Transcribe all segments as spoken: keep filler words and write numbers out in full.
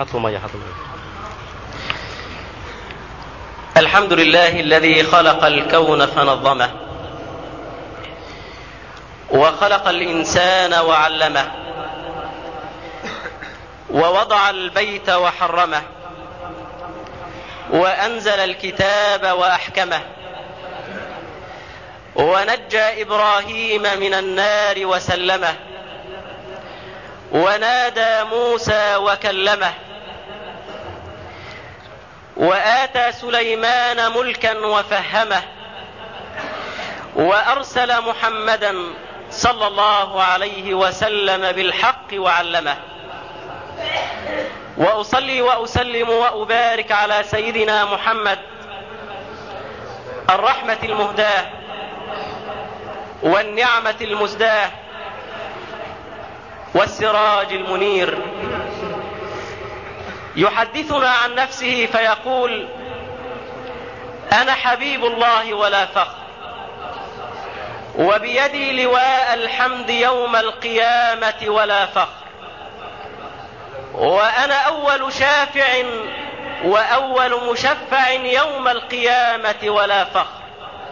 حطوا مية حطوا مية. الحمد لله الذي خلق الكون فنظمه، وخلق الإنسان وعلمه، ووضع البيت وحرمه، وأنزل الكتاب وأحكمه، ونجى إبراهيم من النار وسلمه، ونادى موسى وكلمه، وآتى سليمان ملكا وفهمه، وأرسل محمدا صلى الله عليه وسلم بالحق وعلمه. وأصلي وأسلم وأبارك على سيدنا محمد الرحمة المهداة والنعمة المزداة والسراج المنير، يحدثنا عن نفسه فيقول: أنا حبيب الله ولا فخر، وبيدي لواء الحمد يوم القيامة ولا فخر، وأنا أول شافع وأول مشفع يوم القيامة ولا فخر،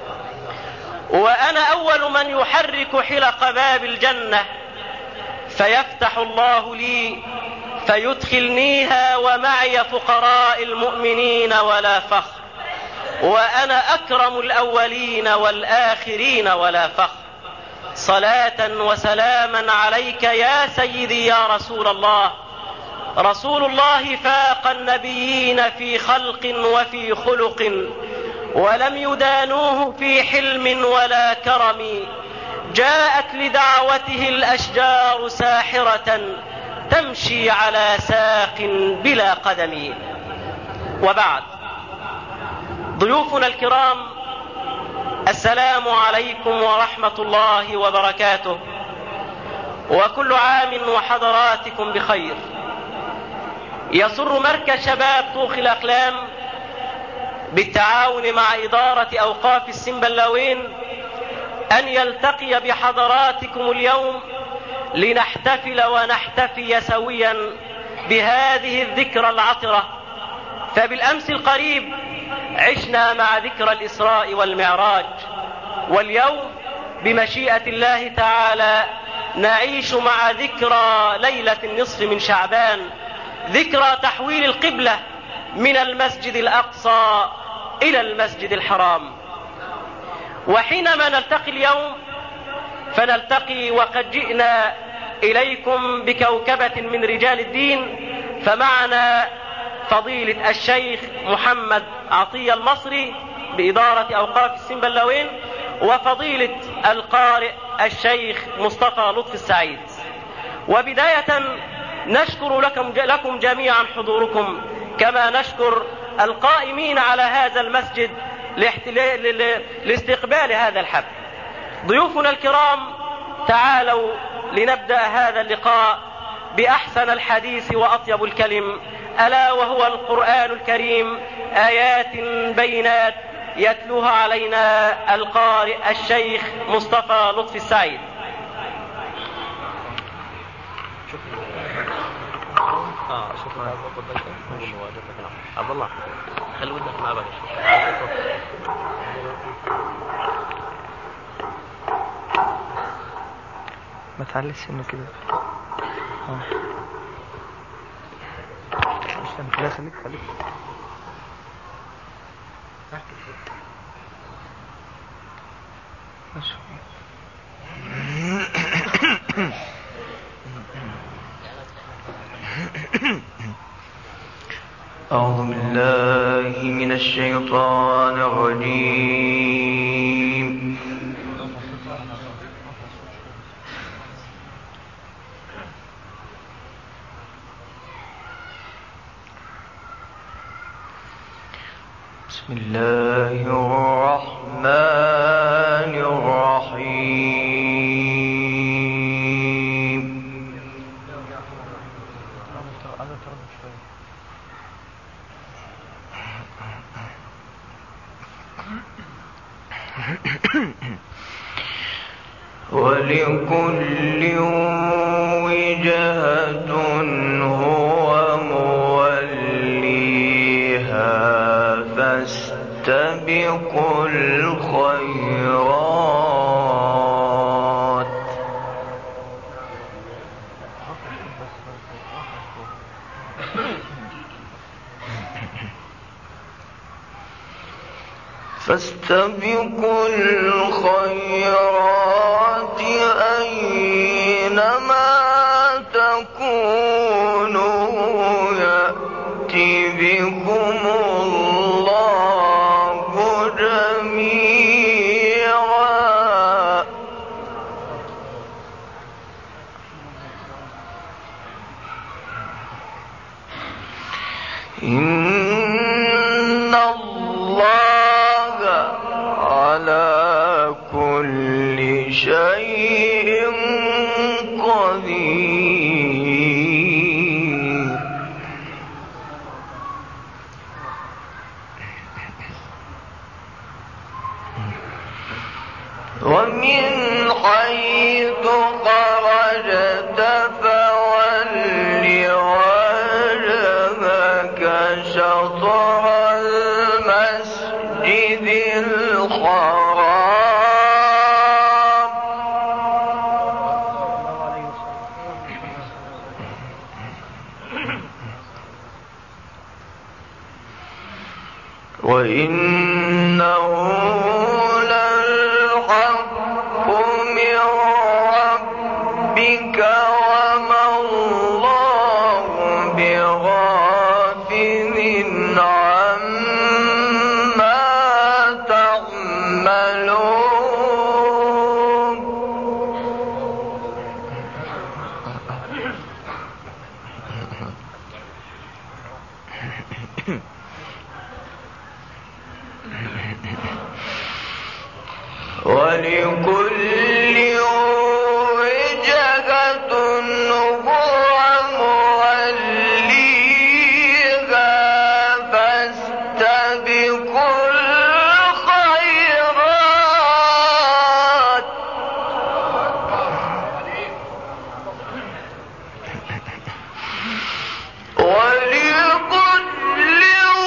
وأنا أول من يحرك حلق باب الجنة فيفتح الله لي فيدخلنيها ومعي فقراء المؤمنين ولا فخر، وأنا أكرم الأولين والآخرين ولا فخر. صلاة وسلاما عليك يا سيدي يا رسول الله، رسول الله فاق النبيين في خلق وفي خلق، ولم يدانوه في حلم ولا كرم. جاءت لدعوته الأشجار ساحرة تمشي على ساق بلا قدم. وبعد، ضيوفنا الكرام، السلام عليكم ورحمة الله وبركاته، وكل عام وحضراتكم بخير. يسر مركز شباب طوخ الأقلام بالتعاون مع إدارة أوقاف السنبلاوين أن يلتقي بحضراتكم اليوم لنحتفل ونحتفي سويا بهذه الذكرى العطرة. فبالأمس القريب عشنا مع ذكرى الإسراء والمعراج، واليوم بمشيئة الله تعالى نعيش مع ذكرى ليلة النصف من شعبان، ذكرى تحويل القبلة من المسجد الأقصى إلى المسجد الحرام. وحينما نلتقي اليوم فنلتقي وقد جئنا إليكم بكوكبة من رجال الدين، فمعنا فضيلة الشيخ محمد عطية المصري بإدارة أوقاف السنبلاوين، وفضيلة القارئ الشيخ مصطفى لطفي السعيد. وبداية نشكر لكم, لكم جميعا حضوركم، كما نشكر القائمين على هذا المسجد لاستقبال هذا الحفل. ضيوفنا الكرام، تعالوا لنبدأ هذا اللقاء بأحسن الحديث وأطيب الكلم، ألا وهو القرآن الكريم، آيات بينات يتلوها علينا القارئ الشيخ مصطفى لطفي السعيد. اه شكرا. عبد الله خلي ودك مع بعض. ما تعلش انه كده. اه عشان لا خليك خليك ماشي. أعوذ بالله من الشيطان الرجيم. بسم الله الرحمن الرحيم. ولكل وجهة هو مولى فاستبقوا الخيرات فاستبقوا الخيرات أينما تكونوا يأتي بكم الله جميعا إن الله على كل شيء قدير ومن حيث خرجت فول وجهك شطر المسجد الحرام وإنه للحق من ربك وما الله بغافل عما تعملون ولكل وجهة هو موليها فاستبقوا الخيرات ولكل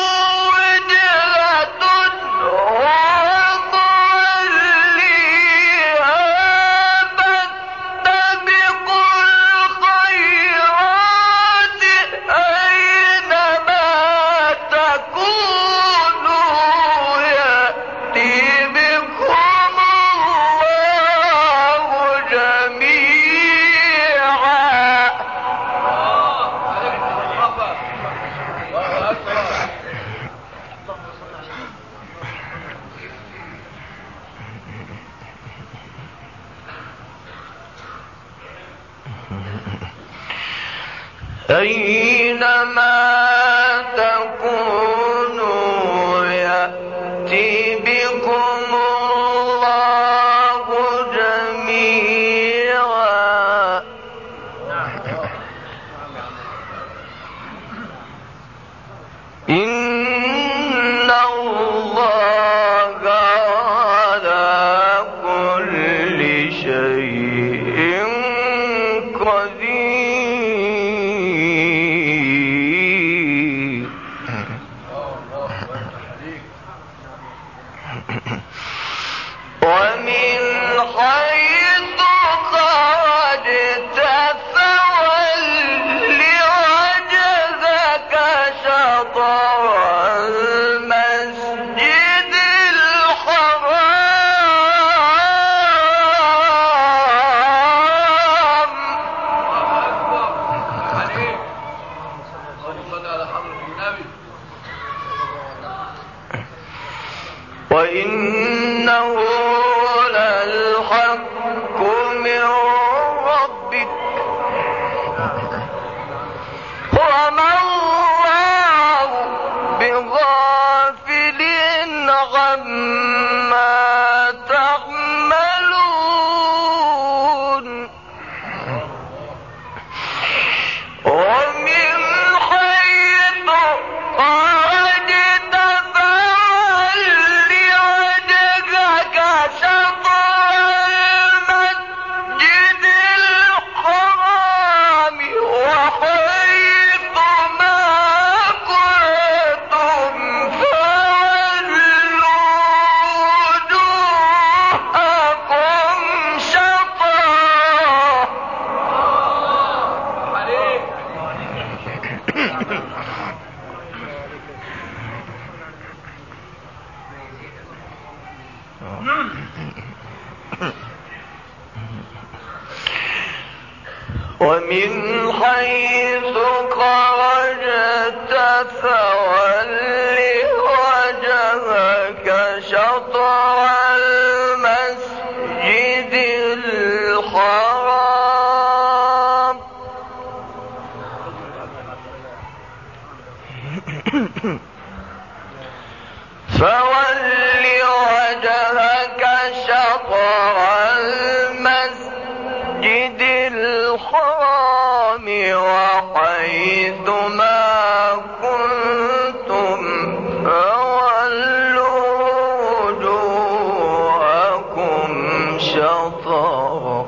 وجهة هو أينما تكونوا يأتي بكم الله جميعا إن الله على كل شيء قدير ومن حيث خرجت فول وجهك شطر المسجد الحرام وإنه للحق من ربك وما الله بغافل عما تعملون ومن حيث خرجت فول وجهك ومن حيث خرجت فول وجهك شطر المسجد الحرام فول وجهك شطر المسجد الحرام وحيث ما كنتم فولوا وجوهكم شطره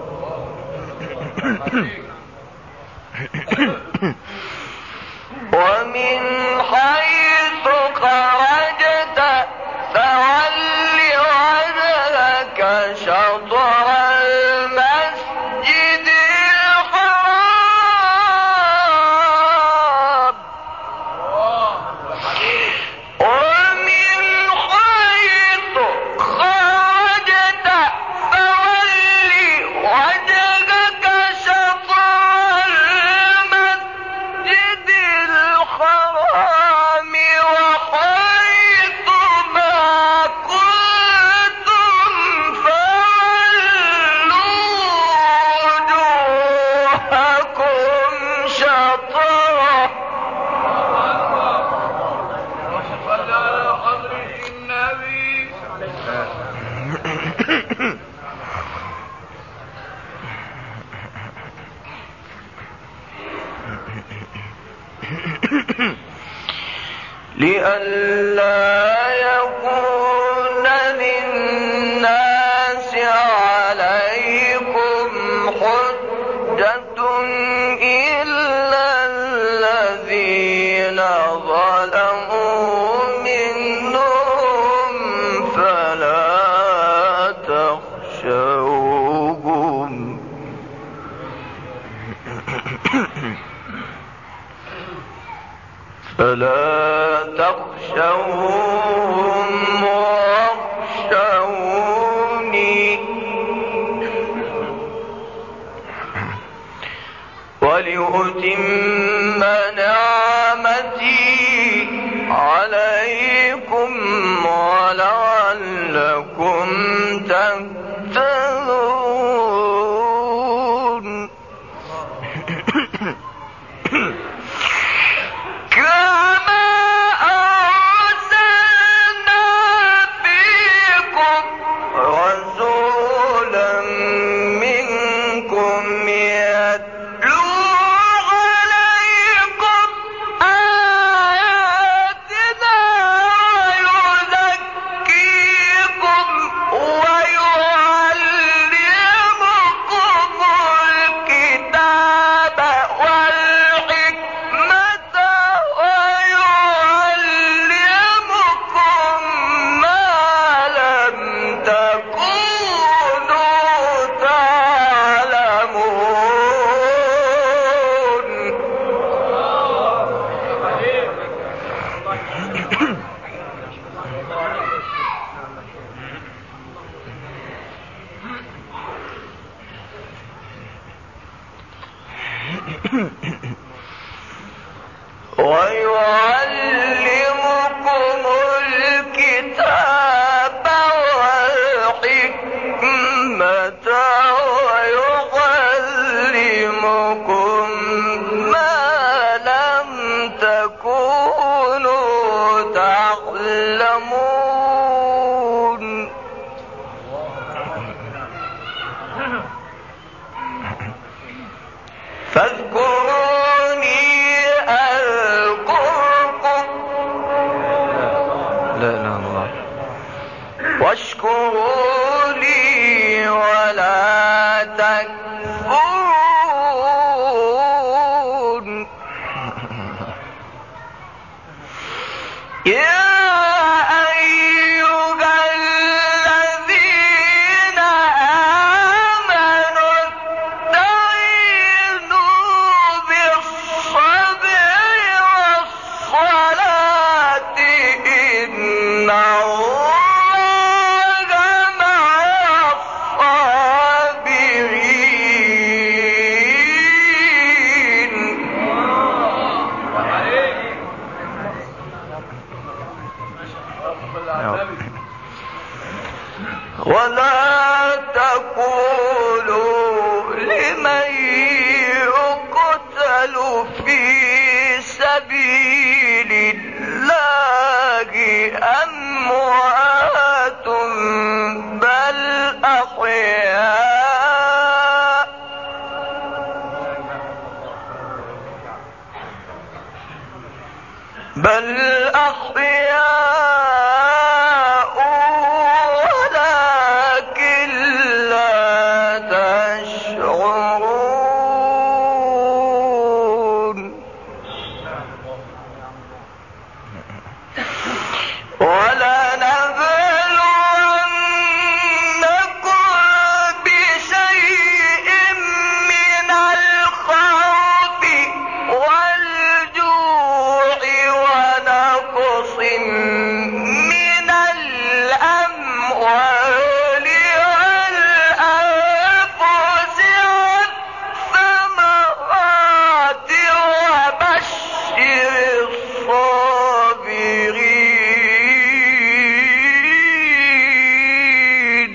ومن حيث خرجت فول وجهك شطر المسجد الحرام ومن حيث خرجت فول وجهك شطر المسجد الحرام وحيث ما كنتم فولوا وجوهكم شطره صلى على حضرة النبي لئلا يكون للناس عليكم حجة إلا الذين ظلموا منهم فلا تخشوهم فلا تخشوهم واخشوني ولأتم نعمتي عليكم ولعلكم تهتدون كما أرسلنا فيكم رسولا منكم يتلو عليكم آياتنا ويزكيكم ويعلمكم الكتاب والحكمة ويعلمكم ما لم تكونوا تعلمون ويعلمكم الكتاب والحكمة ويعلمكم ما لم تكونوا تعلمون فاذكروني أذكركم لا إله إلا الله واشكروا لي ولا تكفرون يا أيها الذين آمنوا استعينوا بالصبر والصلاة إن الله ولا تقولوا لمن يقتل في سبيل الله أموات بل أحياء بل أحياء ولكن لا تشعرون ولنبلونكم بشيء من الخوف والجوع ونقص من الأموال والأنفس والثمرات وبشر الصابرين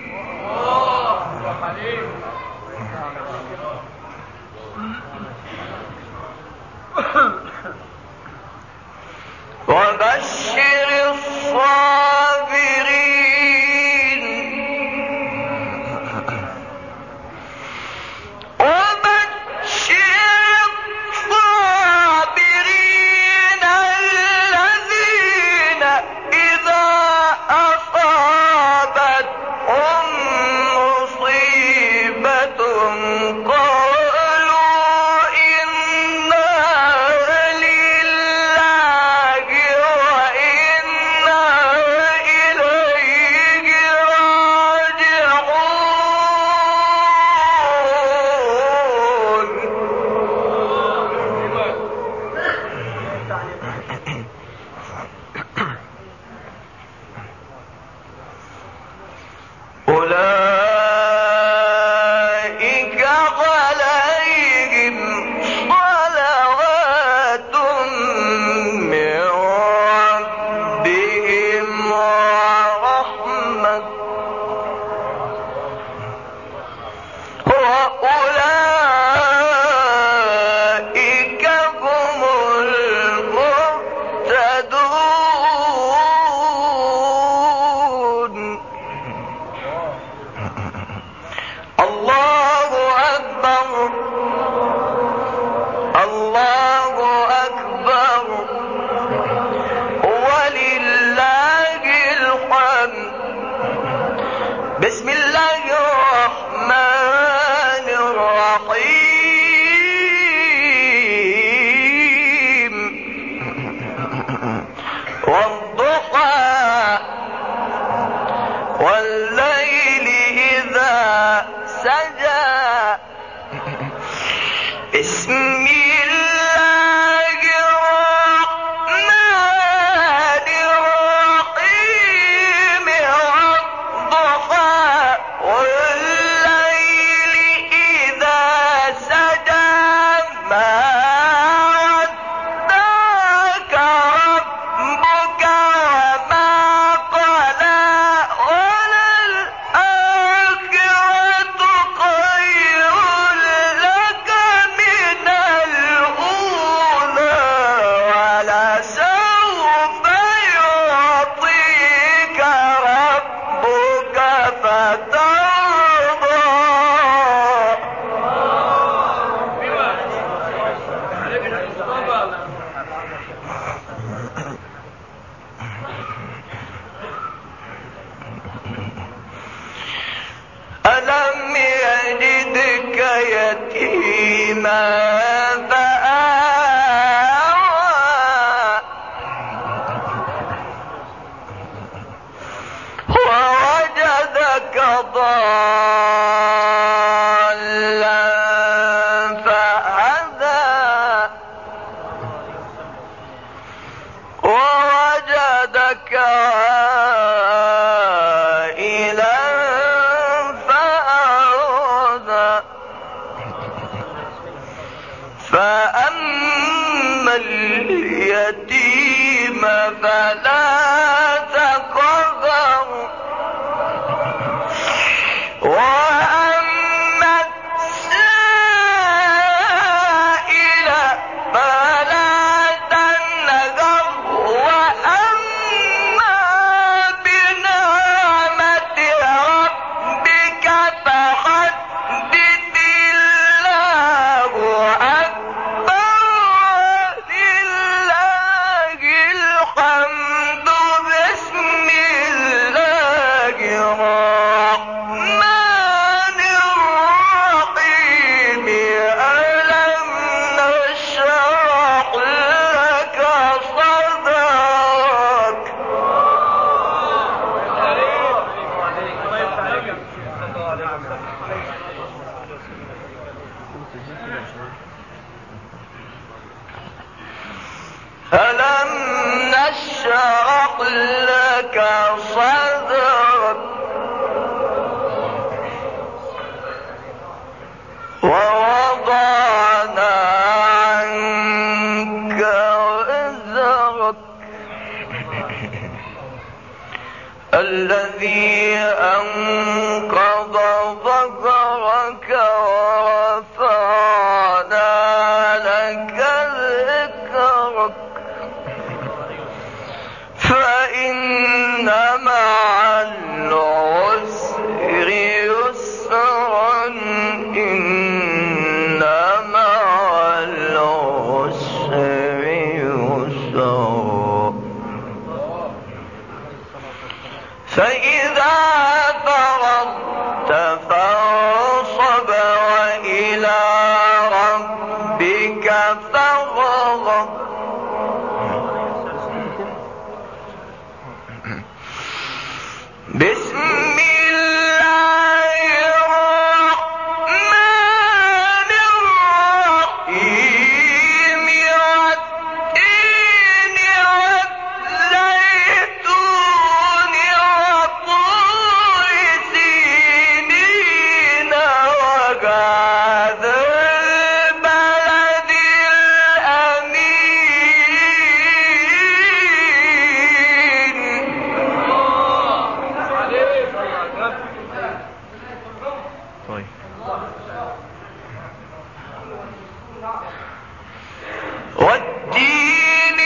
وبشر الصابرين وبشر الصابرين الذين إذا أصابتهم مصيبة قالوا إنا لله وإنا إليه راجعون أولئك عليهم صلوات من ربهم ورحمة وأولئك هم المهتدون الله أكبر الله أكبر ولله الحمد بسم الله الرحمن الرحيم والضحى والليل إذا سجى بسم الله الرحمن الرحيم والضحى والليل إذا سجى ما ودعك ربك وما قلى وللآخرة خير لك من الأولى ولسوف يعطيك ربك فترضى ألم يجدك يتيما فآوى ووجدك ضالا فهدى ووجدك عائلا فأغنى فأما اليتيم فلا تقهر ألم نشرح لك صدرك ووضعنا عنك وزرك الذي أنقض ظهرك ورفعنا لك ذكرك فإن مع العسر يسرا إن مع العسر يسرا فإذا فرغت فانصب وإلى ربك فارغب بسم الله الرحمن الرحيم والتين والزيتون وطور سينين وهذا البلد والتين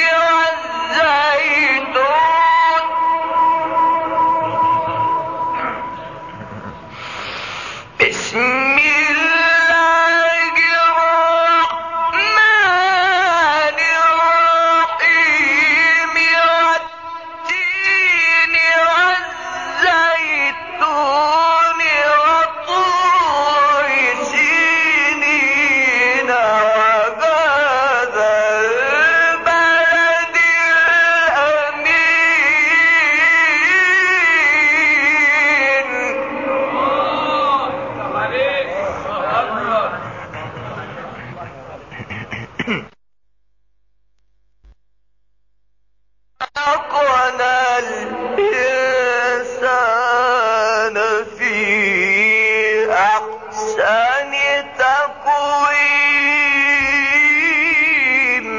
والزيتون بسم الله الرحمن الرحيم والتين والزيتون وطور سينين خلقنا الإنسان في أحسن تقويم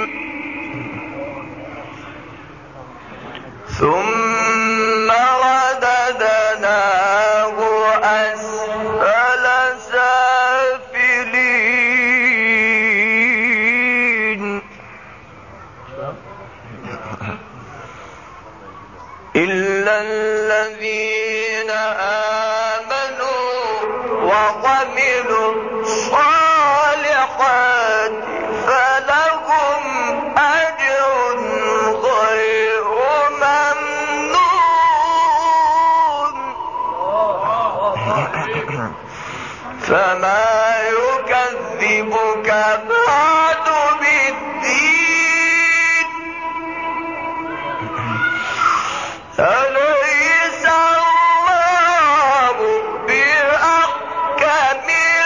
ثم رددناه أسفل سافلين إلا الذين آمنوا وعملوا الصالحات فلهم أجر غير ممنون فما يكذبك بعد بالدين أليس الله بأحكم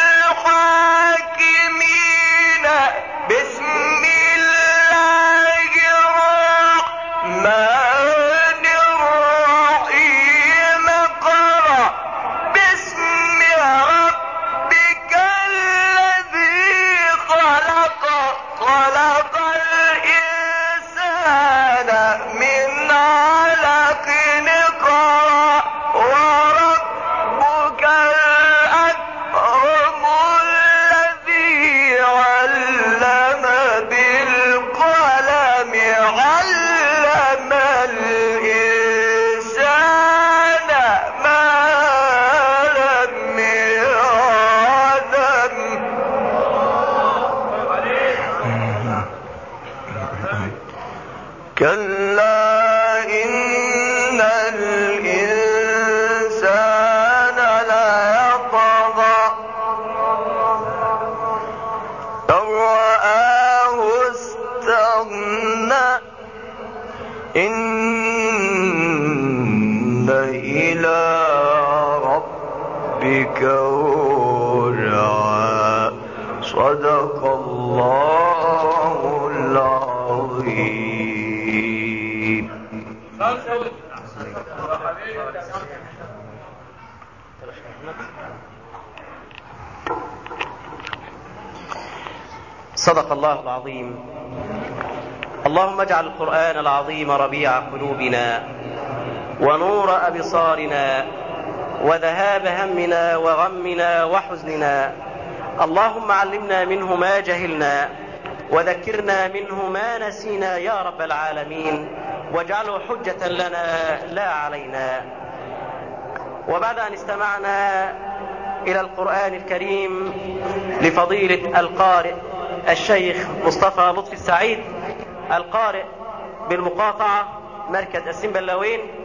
الحاكمين بسم الله الرحمن الرحيم اقرأ باسم ربك الذي خلق ربك ورعا. صدق الله العظيم. صدق الله العظيم. اللهم اجعل القرآن العظيم ربيع قلوبنا ونور أبصارنا وذهاب همنا وغمنا وحزننا. اللهم علمنا منه ما جهلنا وذكرنا منه ما نسينا يا رب العالمين، واجعله حجة لنا لا علينا. وبعد أن استمعنا إلى القرآن الكريم لفضيلة القارئ الشيخ مصطفى لطفي السعيد، القارئ بالمقاطعة مركز السنبلاوين،